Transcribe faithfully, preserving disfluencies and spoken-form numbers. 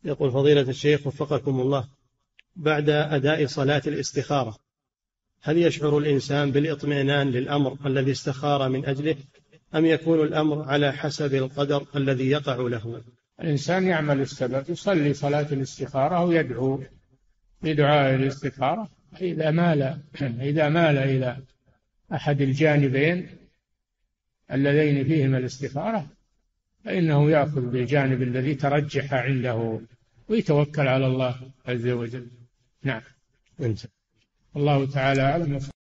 يقول فضيلة الشيخ وفقكم الله، بعد أداء صلاة الاستخارة هل يشعر الإنسان بالاطمئنان للأمر الذي استخار من أجله، أم يكون الأمر على حسب القدر الذي يقع له؟ الإنسان يعمل السبب، يصلي صلاة الاستخارة ويدعو بدعاء الاستخارة. إذا مال إذا مال إلى أحد الجانبين اللذين فيهما الاستخارة فإنه يأخذ بالجانب الذي ترجح عنده ويتوكل على الله عز وجل. نعم. انت. الله تعالى أعلم.